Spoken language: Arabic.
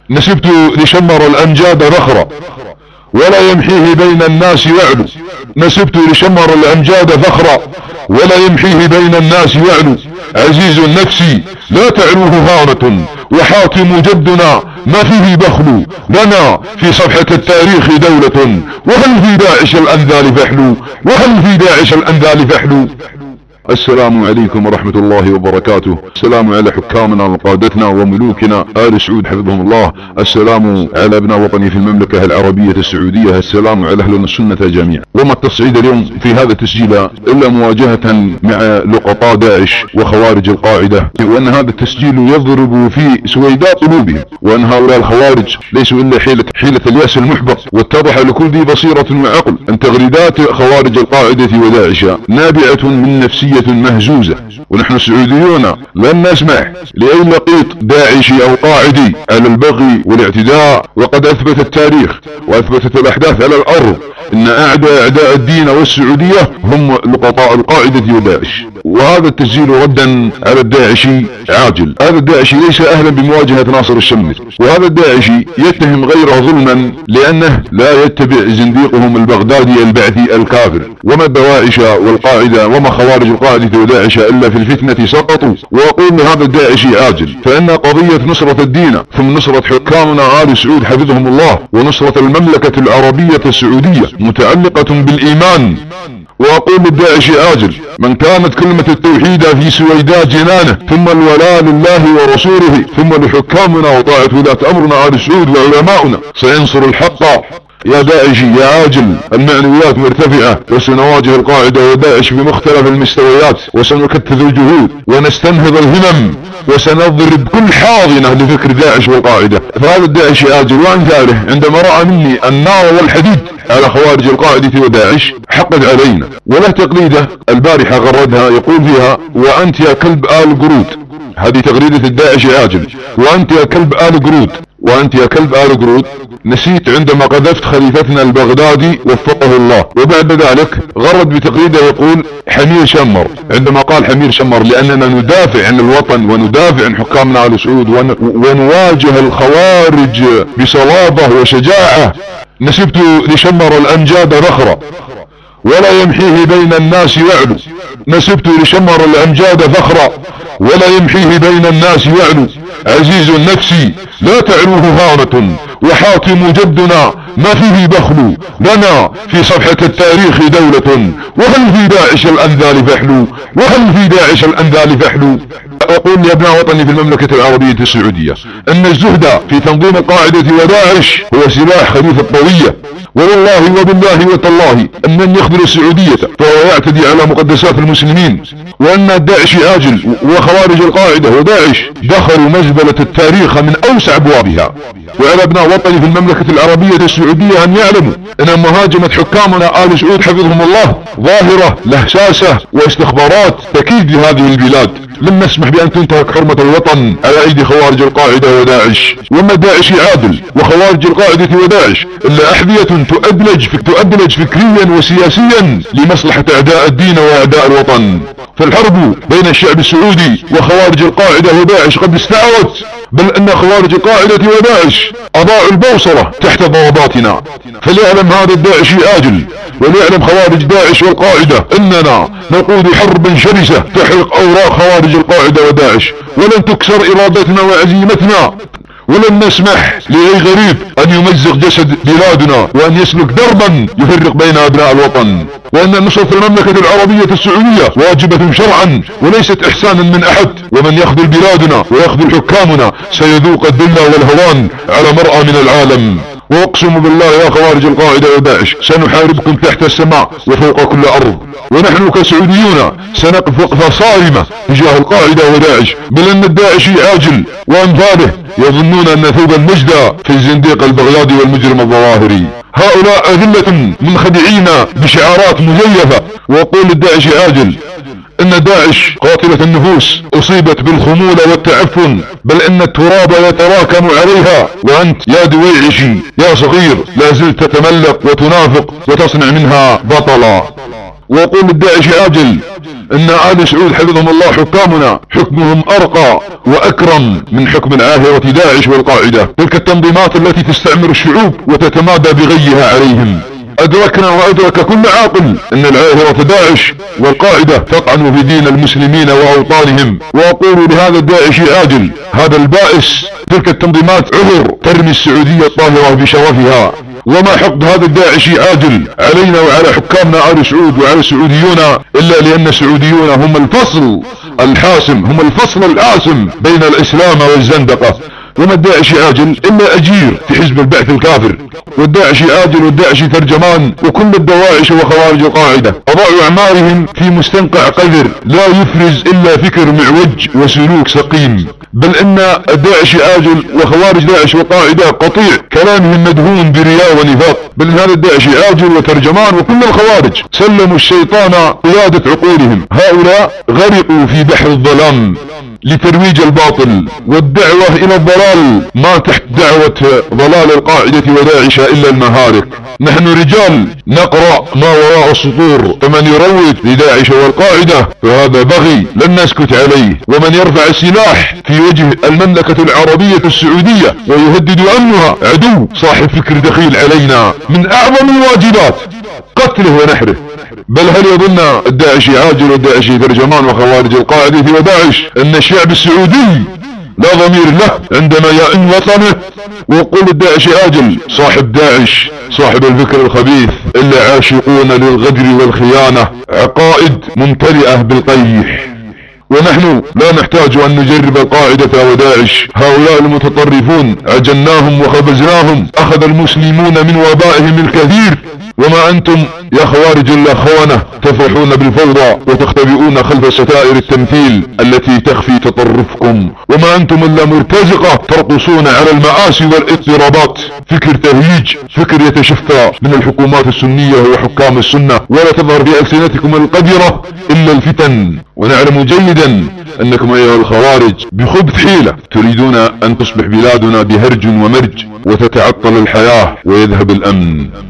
نسبت لشمر الأمجاد فخرا ولا يمحيه بين الناس يعلو. نسبت لشمر الأمجاد فخرا ولا يمحيه بين الناس يعلو. عزيز النفس لا تعلوه هانة وحاكم جدنا ما فيه بخل. لنا في صفحة التاريخ دولة وهل في داعش الأنذال فحلو. وهل في داعش الأنذال فحلو. السلام عليكم ورحمة الله وبركاته. السلام على حكامنا وقادتنا وملوكنا آل سعود حفظهم الله. السلام على ابناء وطني في المملكة العربية السعودية. السلام على أهل السنة جميعا. وما التصعيد اليوم في هذا التسجيل إلا مواجهة مع لقطاء داعش وخوارج القاعدة، وأن هذا التسجيل يضرب في سويداء قلوبهم، وأن هؤلاء الخوارج ليسوا إلا حيلة الياس المحبط. واتضح لكل ذي بصيرة وعقل أن تغريدات خوارج القاعدة وداعش نابعة من نفسية مهزوزة. ونحن السعوديون لن نسمح لأي لقيط داعشي أو قاعدي على البغي والاعتداء. وقد أثبت التاريخ وأثبتت الأحداث على الأرض إن أعداء الدين والسعودية هم لقطاء القاعدة وداعش. وهذا التسجيل ردا على الداعشي عاجل. هذا الداعشي ليس أهلا بمواجهة ناصر الشمر، وهذا الداعشي يتهم غيره ظلما لأنه لا يتبع زنديقهم البغدادي البعثي الكافر. وما الدواعش والقاعدة وما خوارج القاعدة وداعش إلا في الفتنة سقطوا. وأقول هذا الداعشي عاجل، فإن قضية نصرة الدين ثم نصرة حكامنا آل سعود حفظهم الله ونصرة المملكة العربية السعودية متعلقة بالإيمان. وأقول للداعش آجل، من كانت كلمة التوحيد في سويداء جنانه ثم الولاء لله ورسوله ثم لحكامنا وطاعة ولاة أمرنا آل سعود وعلماؤنا سينصر الحق. يا داعشي يا عاجل، المعنويات مرتفعة وسنواجه القاعدة وداعش بمختلف المستويات، وسنكتذ الجهود ونستنهض الهمم وسنضرب كل حاضنة لفكر داعش والقاعدة. فهذا الداعش آجل وأمثاله عندما رأى مني النار والحديد على خوارج القاعدة وداعش حقد علينا. وله تقليده البارحة غردها يقول فيها: وأنت يا كلب آل قرود. هذه تغريدة الداعش آجل: وأنت يا كلب آل قرود، وأنت يا كلب آل قرود. نسيت عندما قذفت خليفتنا البغدادي وفقه الله. وبعد ذلك غرد بتقليده يقول حمير شمر، عندما قال حمير شمر لأننا ندافع عن الوطن وندافع عن حكامنا آل سعود ونواجه الخوارج بصلابة وشجاعة. نسبت لشمر الأمجاد فخرا ولا يمحيه بين الناس يعلو. نسبت لشمر الأمجاد فخرا ولا يمحيه بين الناس يعلو. عزيز النفس لا تعلوه هانة وحاكم جدنا ما فيه بخل. لنا في صفحة التاريخ دولة وهل في داعش الأنذال فحلو. وهل في داعش الأنذال فحلو. أقول يا ابناء وطني في المملكة العربية السعودية أن الزهد في تنظيم القاعدة وداعش هو سلاح خبيث الطوية. والله وبالله وتالله أن من يخذل السعودية فهو يعتدي على مقدسات المسلمين. وأن الداعش آجل وخوارج القاعدة وداعش دخلوا مزبلة التاريخ من أوسع أبوابها. وعلى ابناء وطني في المملكة العربية السعودية أن يعلموا أن مهاجمة حكامنا آل سعود حفظهم الله ظاهرة لهساسة واستخبارات تكيد لهذه البلاد. لن نسمح بأن تنتهك حرمة الوطن على أيدي خوارج القاعدة وداعش. وما داعش عادل وخوارج القاعدة وداعش إلا أحذية تؤدلج فكريا وسياسيا لمصلحة أعداء الدين وأعداء الوطن. فالحرب بين الشعب السعودي وخوارج القاعدة وداعش قد استعرت، بل أن خوارج القاعدة وداعش أضاعوا البوصلة تحت ضرباتنا. فليعلم هذا الداعشي آجل وليعلم خوارج داعش والقاعدة أننا نقود حربا شرسة تحرق أوراق خوارج القاعدة وداعش، ولن تكسر إرادتنا وعزيمتنا. ولن نسمح لأي غريب أن يمزق جسد بلادنا وأن يسلك دربا يفرق بين أبناء الوطن. وأن نصرة المملكة العربية السعودية واجبة شرعا وليست إحسانا من أحد. ومن يخذل بلادنا ويخذل حكامنا سيذوق الذل والهوان على مرأى من العالم. واقسم بالله يا خوارج القاعدة وداعش سنحاربكم تحت السماء وفوق كل أرض. ونحن كسعوديون سنقف وقفة صارمة تجاه القاعدة وداعش. بل أن الداعشي عاجل وأمثاله يظنون أن ثوب المجد في الزنديق البغدادي والمجرم الظواهري. هؤلاء أذلة منخدعين بشعارات مزيفة. وأقول للداعشي عاجل ان داعش قاتلة النفوس اصيبت بالخمول والتعفن، بل ان التراب يتراكم عليها. وانت يا دويعشي يا صغير لا زلت تتملق وتنافق وتصنع منها بطلا. واقول للداعش عاجل ان آل سعود حفظهم الله حكامنا حكمهم ارقى واكرم من حكم العاهرة داعش والقاعدة، تلك التنظيمات التي تستعمر الشعوب وتتمادى بغيها عليهم. ادركنا وادرك كل عاقل ان العاهرة داعش والقاعدة تطعن في دين المسلمين واوطانهم. واقول لهذا الداعشي عاجل، هذا البائس، تلك التنظيمات عذر ترمي السعودية الطاهرة بشرفها. وما حقد هذا الداعشي عاجل علينا وعلى حكامنا آل سعود وعلى السعوديون، الا لان السعوديون هم الفصل الحاسم، هم الفصل الآسم بين الاسلام والزندقة. وما الداعشي عاجل الا اجير في حزب البعث الكافر، والداعشي عاجل والداعشي ترجمان وكل الدواعش وخوارج القاعدة اضاعوا اعمارهم في مستنقع قذر لا يفرز الا فكر معوج وسلوك سقيم. بل ان الداعشي عاجل وخوارج داعش والقاعدة قطيع كلامهم مدهون برياء ونفاق. بل ان هذا الداعشي عاجل وترجمان وكل الخوارج سلموا الشيطان قيادة عقولهم. هؤلاء غرقوا في بحر الظلام لترويج الباطل والدعوة الى الضلال، ما تحت دعوة ضلال القاعدة وداعش الا المهارق. نحن رجال نقرأ ما وراء السطور، فمن يروج لداعش والقاعدة فهذا بغي لن نسكت عليه. ومن يرفع السلاح في وجه المملكة العربية السعودية ويهدد امنها عدو صاحب فكر دخيل علينا، من اعظم الواجبات قتله ونحره. بل هل يظن الداعشي عاجل والداعشي ترجمان وخوارج القاعدة وداعش ان الشعب السعودي لا ضمير له عندما يئن وطنه؟ وقل الداعشي عاجل صاحب داعش صاحب الفكر الخبيث اللي عاشقون للغدر والخيانة، عقائد ممتلئة بالقيح. ونحن لا نحتاج ان نجرب القاعدة وداعش، هؤلاء المتطرفون عجلناهم وخبزناهم، اخذ المسلمون من وبائهم الكثير. وما انتم يا خوارج الاخوانة تفرحون بالفوضى وتختبئون خلف ستائر التمثيل التي تخفي تطرفكم. وما انتم الا مرتزقة ترقصون على المآسي والاضطرابات. فكر تهييج، فكر يتشفى من الحكومات السنية وحكام السنة، ولا تظهر في ألسنتكم القذرة الا الفتن. ونعلم جيدا انكم ايها الخوارج بخبث حيلة تريدون ان تصبح بلادنا بهرج ومرج وتتعطل الحياة ويذهب الامن.